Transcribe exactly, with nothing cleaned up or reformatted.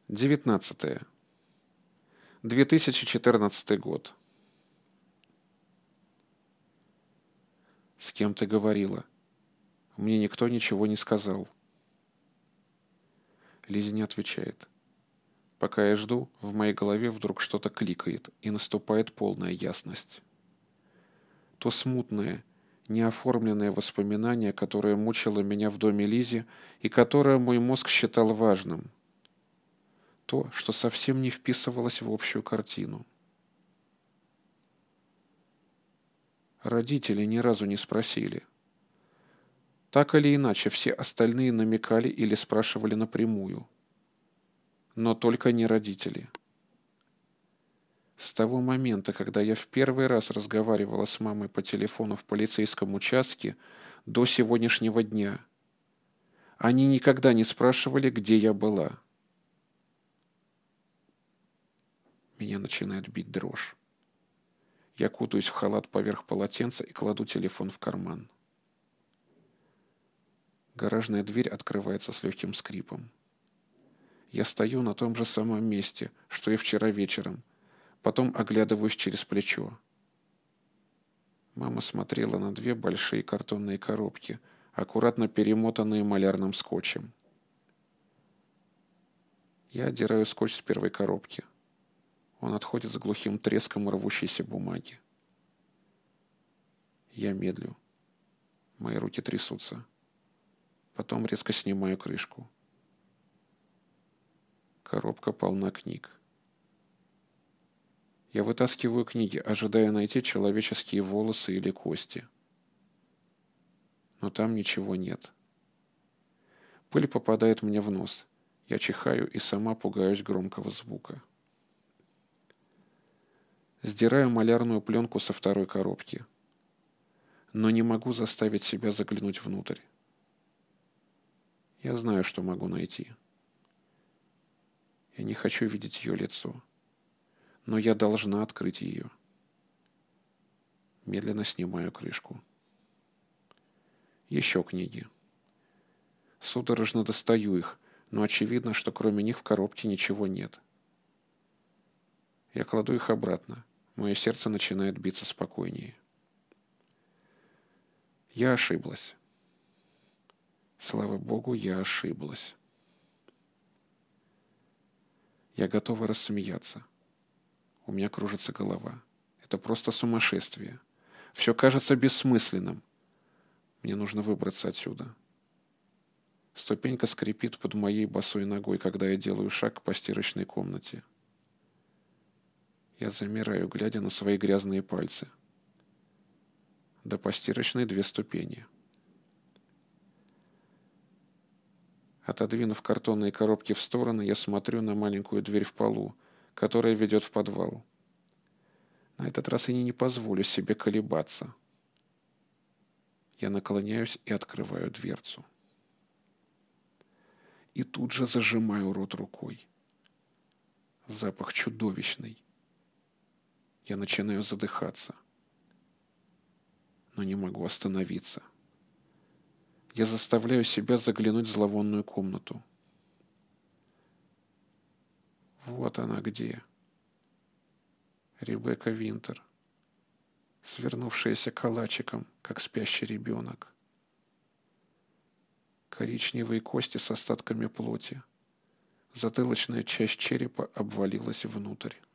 девятнадцатое. две тысячи четырнадцатый год. С кем ты говорила? Мне никто ничего не сказал. Лиза не отвечает. Пока я жду, в моей голове вдруг что-то кликает, и наступает полная ясность. То смутное, неоформленное воспоминание, которое мучило меня в доме Лизи и которое мой мозг считал важным. То, что совсем не вписывалось в общую картину. Родители ни разу не спросили. Так или иначе, все остальные намекали или спрашивали напрямую. Но только не родители. С того момента, когда я в первый раз разговаривала с мамой по телефону в полицейском участке, до сегодняшнего дня, они никогда не спрашивали, где я была. Меня начинает бить дрожь. Я кутаюсь в халат поверх полотенца и кладу телефон в карман. Гаражная дверь открывается с легким скрипом. Я стою на том же самом месте, что и вчера вечером, потом оглядываюсь через плечо. Мама смотрела на две большие картонные коробки, аккуратно перемотанные малярным скотчем. Я отдираю скотч с первой коробки. Он отходит с глухим треском рвущейся бумаги. Я медлю. Мои руки трясутся. Потом резко снимаю крышку. Коробка полна книг. Я вытаскиваю книги, ожидая найти человеческие волосы или кости. Но там ничего нет. Пыль попадает мне в нос. Я чихаю и сама пугаюсь громкого звука. Сдираю малярную пленку со второй коробки. Но не могу заставить себя заглянуть внутрь. Я знаю, что могу найти. Я не хочу видеть ее лицо. Но я должна открыть ее. Медленно снимаю крышку. Еще книги. Судорожно достаю их, но очевидно, что кроме них в коробке ничего нет. Я кладу их обратно. Мое сердце начинает биться спокойнее. Я ошиблась. Слава Богу, я ошиблась. Я готова рассмеяться. У меня кружится голова. Это просто сумасшествие. Все кажется бессмысленным. Мне нужно выбраться отсюда. Ступенька скрипит под моей босой ногой, когда я делаю шаг к постирочной комнате. Я замираю, глядя на свои грязные пальцы. До постирочной две ступени. Отодвинув картонные коробки в стороны, я смотрю на маленькую дверь в полу, которая ведет в подвал. На этот раз я не позволю себе колебаться. Я наклоняюсь и открываю дверцу. И тут же зажимаю рот рукой. Запах чудовищный. Я начинаю задыхаться. Но не могу остановиться. Я заставляю себя заглянуть в зловонную комнату. Вот она где. Ребекка Винтер, свернувшаяся калачиком, как спящий ребенок. Коричневые кости с остатками плоти. Затылочная часть черепа обвалилась внутрь.